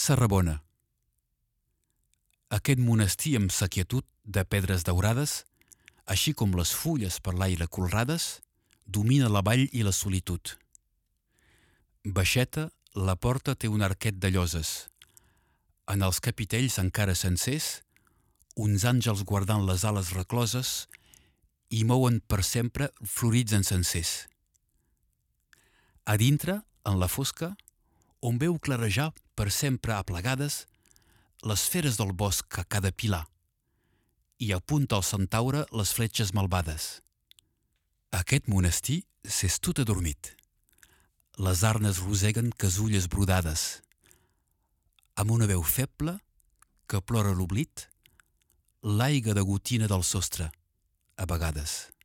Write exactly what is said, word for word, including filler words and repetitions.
Sarrabona. Aquest monestir amb sa quietud de pedres daurades, així com les fulles per l'aire colrades, domina la vall i la solitud. Baixeta, la porta té un arquet de lloses. En els capitells encara sencers, uns àngels guardant les ales recloses i mouen per sempre florits encensers. A dintre, en la fosca, on veu clarejar per sempre aplegades les feres del bosc a cada pilar i apunta al centaure les fletxes malvades. Aquest monestir s'és tot adormit. Les arnes roseguen casulles brodades. Amb una veu feble, que plora l'oblit, l'aiga de gotina del sostre, a vegades.